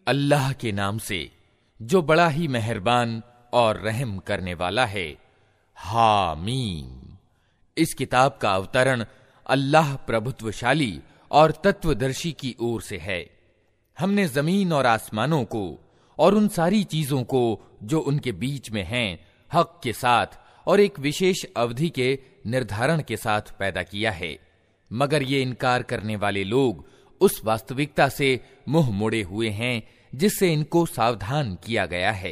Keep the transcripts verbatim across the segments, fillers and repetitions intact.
अल्लाह के नाम से जो बड़ा ही मेहरबान और रहम करने वाला है। हामीम। इस किताब का अवतरण अल्लाह प्रभुत्वशाली और तत्वदर्शी की ओर से है। हमने जमीन और आसमानों को और उन सारी चीजों को जो उनके बीच में हैं हक के साथ और एक विशेष अवधि के निर्धारण के साथ पैदा किया है, मगर ये इनकार करने वाले लोग उस वास्तविकता से मुंह मोड़े हुए हैं जिससे इनको सावधान किया गया है।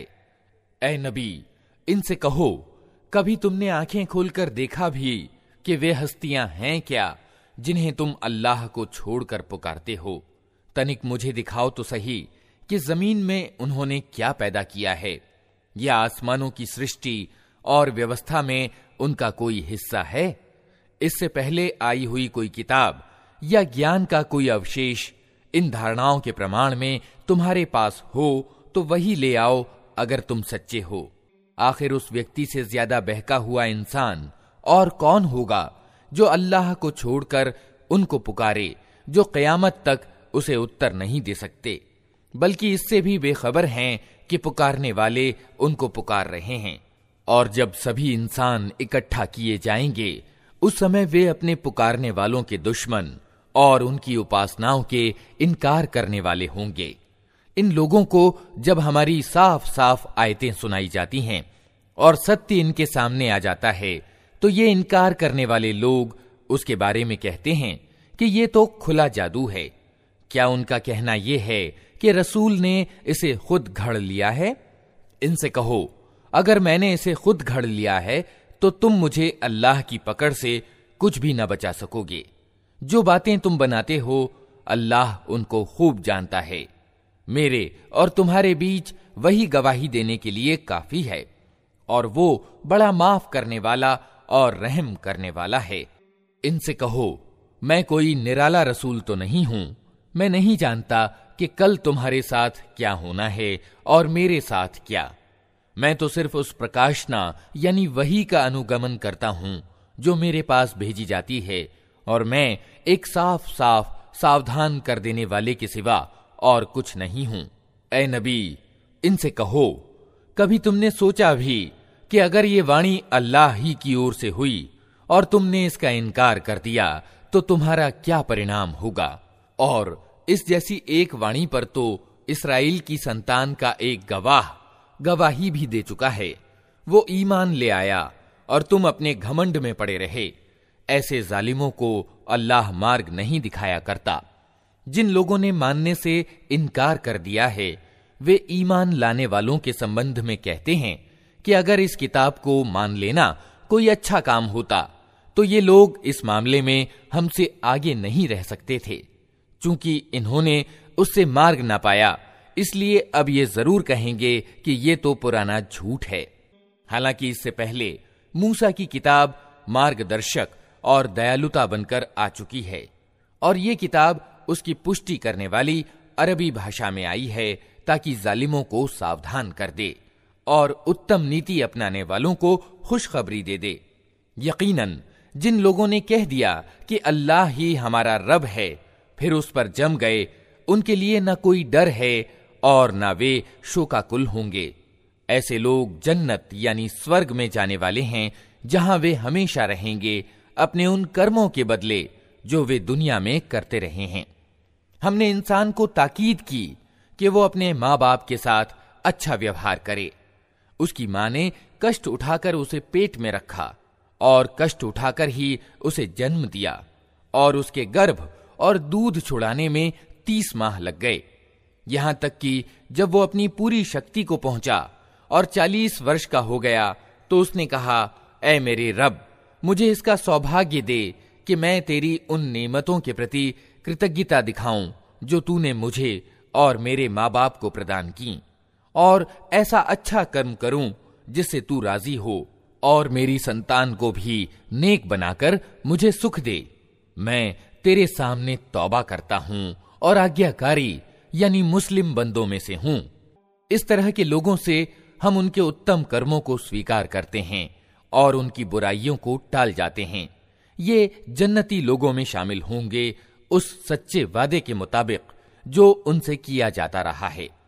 ए नबी, इनसे कहो, कभी तुमने आंखें खोलकर देखा भी कि वे हस्तियां हैं क्या जिन्हें तुम अल्लाह को छोड़कर पुकारते हो? तनिक मुझे दिखाओ तो सही कि जमीन में उन्होंने क्या पैदा किया है, या आसमानों की सृष्टि और व्यवस्था में उनका कोई हिस्सा है? इससे पहले आई हुई कोई किताब या ज्ञान का कोई अवशेष इन धारणाओं के प्रमाण में तुम्हारे पास हो तो वही ले आओ अगर तुम सच्चे हो। आखिर उस व्यक्ति से ज्यादा बहका हुआ इंसान और कौन होगा जो अल्लाह को छोड़कर उनको पुकारे, जो क़यामत तक उसे उत्तर नहीं दे सकते, बल्कि इससे भी बेखबर हैं कि पुकारने वाले उनको पुकार रहे हैं। और जब सभी इंसान इकट्ठा किए जाएंगे उस समय वे अपने पुकारने वालों के दुश्मन और उनकी उपासनाओं के इनकार करने वाले होंगे। इन लोगों को जब हमारी साफ साफ आयतें सुनाई जाती हैं और सत्य इनके सामने आ जाता है तो ये इनकार करने वाले लोग उसके बारे में कहते हैं कि ये तो खुला जादू है। क्या उनका कहना यह है कि रसूल ने इसे खुद घड़ लिया है? इनसे कहो, अगर मैंने इसे खुद घड़ लिया है तो तुम मुझे अल्लाह की पकड़ से कुछ भी न बचा सकोगे। जो बातें तुम बनाते हो अल्लाह उनको खूब जानता है। मेरे और तुम्हारे बीच वही गवाही देने के लिए काफी है, और वो बड़ा माफ करने वाला और रहम करने वाला है। इनसे कहो, मैं कोई निराला रसूल तो नहीं हूं। मैं नहीं जानता कि कल तुम्हारे साथ क्या होना है और मेरे साथ क्या। मैं तो सिर्फ उस प्रकाशना यानी वही का अनुगमन करता हूं जो मेरे पास भेजी जाती है, और मैं एक साफ साफ सावधान कर देने वाले के सिवा और कुछ नहीं हूं। ए नबी, इनसे कहो, कभी तुमने सोचा भी कि अगर ये वाणी अल्लाह ही की ओर से हुई और तुमने इसका इनकार कर दिया तो तुम्हारा क्या परिणाम होगा? और इस जैसी एक वाणी पर तो इस्राएल की संतान का एक गवाह गवाही भी दे चुका है। वो ईमान ले आया और तुम अपने घमंड में पड़े रहे। ऐसे जालिमों को अल्लाह मार्ग नहीं दिखाया करता। जिन लोगों ने मानने से इनकार कर दिया है वे ईमान लाने वालों के संबंध में कहते हैं कि अगर इस किताब को मान लेना कोई अच्छा काम होता तो ये लोग इस मामले में हमसे आगे नहीं रह सकते थे। चूंकि इन्होंने उससे मार्ग ना पाया, इसलिए अब ये जरूर कहेंगे कि ये तो पुराना झूठ है। हालांकि इससे पहले मूसा की किताब मार्गदर्शक और दयालुता बनकर आ चुकी है, और ये किताब उसकी पुष्टि करने वाली अरबी भाषा में आई है ताकि जालिमों को सावधान कर दे और उत्तम नीति अपनाने वालों को खुशखबरी दे दे। यकीनन जिन लोगों ने कह दिया कि अल्लाह ही हमारा रब है, फिर उस पर जम गए, उनके लिए न कोई डर है और न वे शोकाकुल होंगे। ऐसे लोग जन्नत यानी स्वर्ग में जाने वाले हैं, जहां वे हमेशा रहेंगे अपने उन कर्मों के बदले जो वे दुनिया में करते रहे हैं। हमने इंसान को ताकीद की कि वो अपने माँ बाप के साथ अच्छा व्यवहार करे। उसकी माँ ने कष्ट उठाकर उसे पेट में रखा और कष्ट उठाकर ही उसे जन्म दिया, और उसके गर्भ और दूध छुड़ाने में तीस माह लग गए। यहां तक कि जब वो अपनी पूरी शक्ति को पहुंचा और चालीस वर्ष का हो गया तो उसने कहा, ऐ मेरे रब, मुझे इसका सौभाग्य दे कि मैं तेरी उन नेमतों के प्रति कृतज्ञता दिखाऊं जो तूने मुझे और मेरे माँ बाप को प्रदान की, और ऐसा अच्छा कर्म करूं जिससे तू राजी हो, और मेरी संतान को भी नेक बनाकर मुझे सुख दे। मैं तेरे सामने तौबा करता हूं और आज्ञाकारी यानी मुस्लिम बंदों में से हूं। इस तरह के लोगों से हम उनके उत्तम कर्मों को स्वीकार करते हैं और उनकी बुराइयों को टाल जाते हैं। ये जन्नती लोगों में शामिल होंगे उस सच्चे वादे के मुताबिक जो उनसे किया जाता रहा है।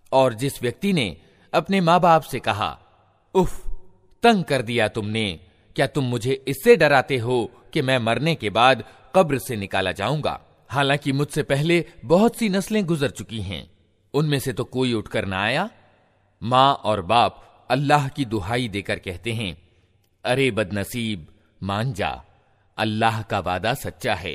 और जिस व्यक्ति ने अपने माँ बाप से कहा, उफ, तंग कर दिया तुमने, क्या तुम मुझे इससे डराते हो कि मैं मरने के बाद कब्र से निकाला जाऊंगा? हालांकि मुझसे पहले बहुत सी नस्लें गुजर चुकी हैं, उनमें से तो कोई उठकर ना आया। माँ और बाप अल्लाह की दुहाई देकर कहते हैं, अरे बदनसीब, मान जा, अल्लाह का वादा सच्चा है।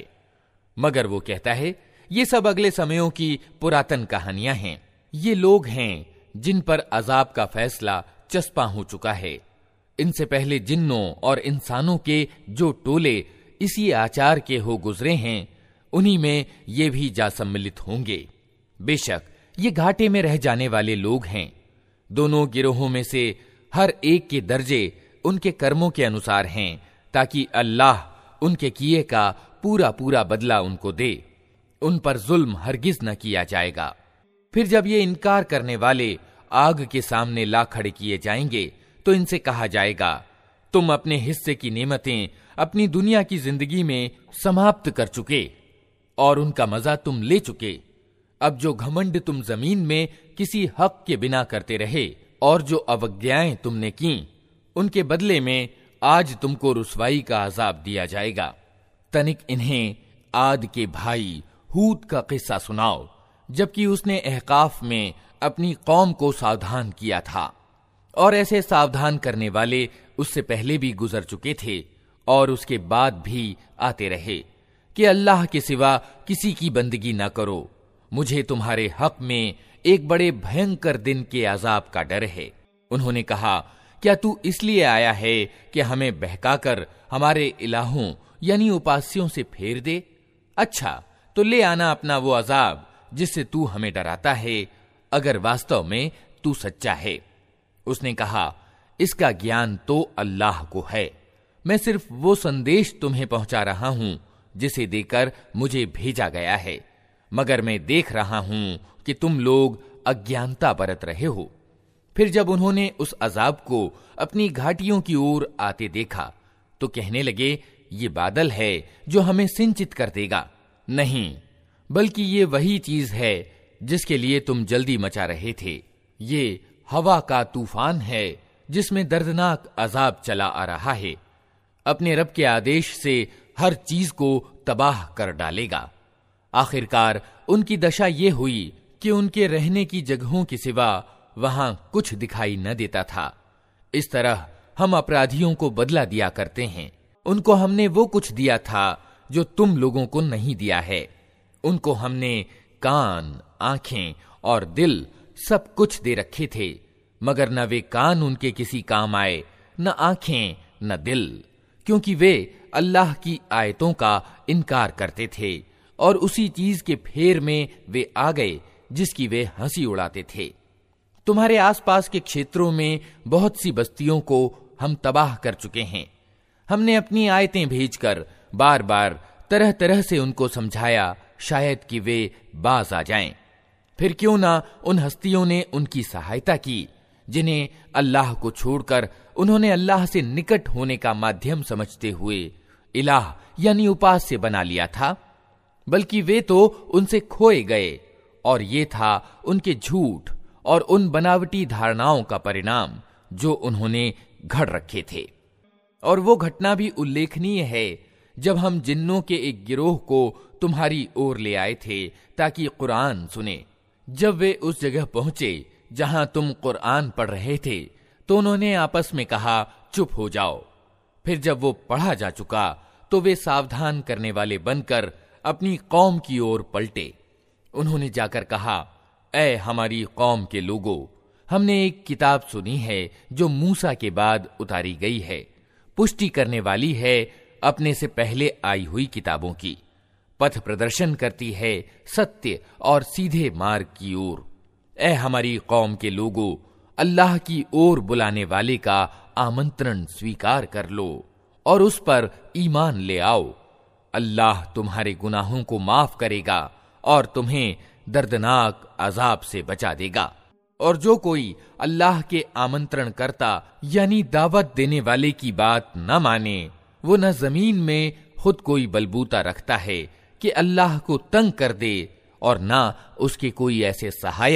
मगर वो कहता है, ये सब अगले समयों की पुरातन कहानियां हैं। ये लोग हैं जिन पर अजाब का फैसला चस्पा हो चुका है। इनसे पहले जिन्नों और इंसानों के जो टोले इसी आचार के हो गुजरे हैं, उन्हीं में ये भी जा सम्मिलित होंगे। बेशक ये घाटे में रह जाने वाले लोग हैं। दोनों गिरोहों में से हर एक के दर्जे उनके कर्मों के अनुसार हैं, ताकि अल्लाह उनके किए का पूरा पूरा बदला उनको दे। उन पर जुल्म हरगिज न किया जाएगा। फिर जब ये इनकार करने वाले आग के सामने ला खड़े किए जाएंगे, तो इनसे कहा जाएगा, तुम अपने हिस्से की नेमतें अपनी दुनिया की जिंदगी में समाप्त कर चुके और उनका मजा तुम ले चुके। अब जो घमंड तुम जमीन में किसी हक के बिना करते रहे और जो अवज्ञाएं तुमने की, उनके बदले में आज तुमको रुसवाई का अजाब दिया जाएगा। तनिक इन्हें आद के भाई हूद का किस्सा सुनाओ, जबकि उसने अहकाफ में अपनी कौम को सावधान किया था। और ऐसे सावधान करने वाले उससे पहले भी गुजर चुके थे और उसके बाद भी आते रहे कि अल्लाह के सिवा किसी की बंदगी न करो, मुझे तुम्हारे हक में एक बड़े भयंकर दिन के अजाब का डर है। उन्होंने कहा, क्या तू इसलिए आया है कि हमें बहकाकर हमारे इलाहों यानी उपास्यों से फेर दे? अच्छा, तो ले आना अपना वो अजाब जिससे तू हमें डराता है, अगर वास्तव में तू सच्चा है। उसने कहा, इसका ज्ञान तो अल्लाह को है, मैं सिर्फ वो संदेश तुम्हें पहुंचा रहा हूं जिसे देकर मुझे भेजा गया है, मगर मैं देख रहा हूं कि तुम लोग अज्ञानता बरत रहे हो। फिर जब उन्होंने उस अजाब को अपनी घाटियों की ओर आते देखा, तो कहने लगे, ये बादल है जो हमें सिंचित कर देगा। नहीं, बल्कि ये वही चीज है जिसके लिए तुम जल्दी मचा रहे थे। ये हवा का तूफान है जिसमें दर्दनाक अजाब चला आ रहा है। अपने रब के आदेश से हर चीज को तबाह कर डालेगा। आखिरकार उनकी दशा ये हुई कि उनके रहने की जगहों के सिवा वहां कुछ दिखाई न देता था। इस तरह हम अपराधियों को बदला दिया करते हैं। उनको हमने वो कुछ दिया था जो तुम लोगों को नहीं दिया है। उनको हमने कान, आंखें और दिल सब कुछ दे रखे थे, मगर न वे कान उनके किसी काम आए, न आंखें, न दिल, क्योंकि वे अल्लाह की आयतों का इनकार करते थे और उसी चीज के फेर में वे आ गए जिसकी वे हंसी उड़ाते थे। तुम्हारे आसपास के क्षेत्रों में बहुत सी बस्तियों को हम तबाह कर चुके हैं। हमने अपनी आयतें भेजकर बार बार तरह तरह से उनको समझाया, शायद कि वे बाज आ जाएं। फिर क्यों ना उन हस्तियों ने उनकी सहायता की जिन्हें अल्लाह को छोड़कर उन्होंने अल्लाह से निकट होने का माध्यम समझते हुए इलाह यानी उपास्य बना लिया था, बल्कि वे तो उनसे खोए गए और ये था उनके झूठ और उन बनावटी धारणाओं का परिणाम जो उन्होंने घड़ रखे थे। और वो घटना भी उल्लेखनीय है जब हम जिन्नों के एक गिरोह को तुम्हारी ओर ले आए थे ताकि कुरान सुने। जब वे उस जगह पहुंचे जहां तुम कुरान पढ़ रहे थे, तो उन्होंने आपस में कहा, चुप हो जाओ। फिर जब वो पढ़ा जा चुका तो वे सावधान करने वाले बनकर अपनी कौम की ओर पलटे। उन्होंने जाकर कहा, ऐ हमारी कौम के लोगों, हमने एक किताब सुनी है जो मूसा के बाद उतारी गई है, पुष्टि करने वाली है अपने से पहले आई हुई किताबों की, पथ प्रदर्शन करती है सत्य और सीधे मार्ग की ओर। ऐ हमारी कौम के लोगों, अल्लाह की ओर बुलाने वाले का आमंत्रण स्वीकार कर लो और उस पर ईमान ले आओ। अल्लाह तुम्हारे गुनाहों को माफ करेगा और तुम्हें दर्दनाक अजाब से बचा देगा। और जो कोई अल्लाह के आमंत्रण करता यानी दावत देने वाले की बात न माने, वो न जमीन में खुद कोई बलबूता रखता है कि अल्लाह को तंग कर दे और न उसके कोई ऐसे सहायक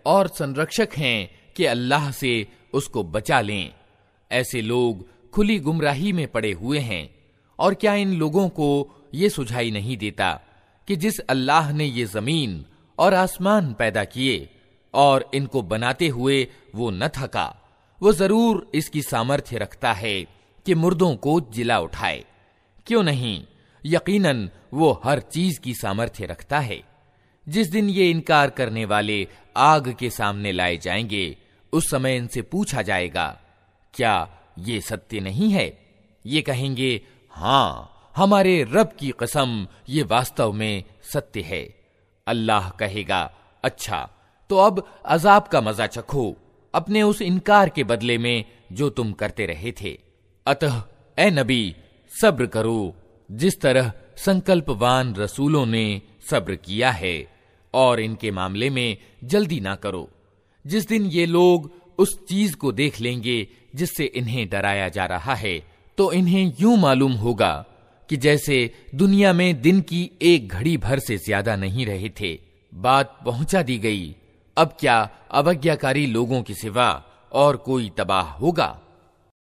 और संरक्षक हैं कि अल्लाह से उसको बचा लें। ऐसे लोग खुली गुमराही में पड़े हुए हैं। और क्या इन लोगों को ये सुझाई नहीं देता कि जिस अल्लाह ने ये जमीन और आसमान पैदा किए और इनको बनाते हुए वो न थका, वो जरूर इसकी सामर्थ्य रखता है कि मुर्दों को जिला उठाए। क्यों नहीं, यकीनन वो हर चीज की सामर्थ्य रखता है। जिस दिन ये इनकार करने वाले आग के सामने लाए जाएंगे, उस समय इनसे पूछा जाएगा, क्या ये सत्य नहीं है? ये कहेंगे, हाँ, हमारे रब की कसम, ये वास्तव में सत्य है। अल्लाह कहेगा, अच्छा, तो अब अजाब का मजा चखो अपने उस इनकार के बदले में जो तुम करते रहे थे। अतः ए नबी, सब्र करो जिस तरह संकल्पवान रसूलों ने सब्र किया है, और इनके मामले में जल्दी ना करो। जिस दिन ये लोग उस चीज को देख लेंगे जिससे इन्हें डराया जा रहा है, तो इन्हें यूं मालूम होगा कि जैसे दुनिया में दिन की एक घड़ी भर से ज्यादा नहीं रहे थे। बात पहुंचा दी गई। अब क्या अवज्ञाकारी लोगों के सिवा और कोई तबाह होगा?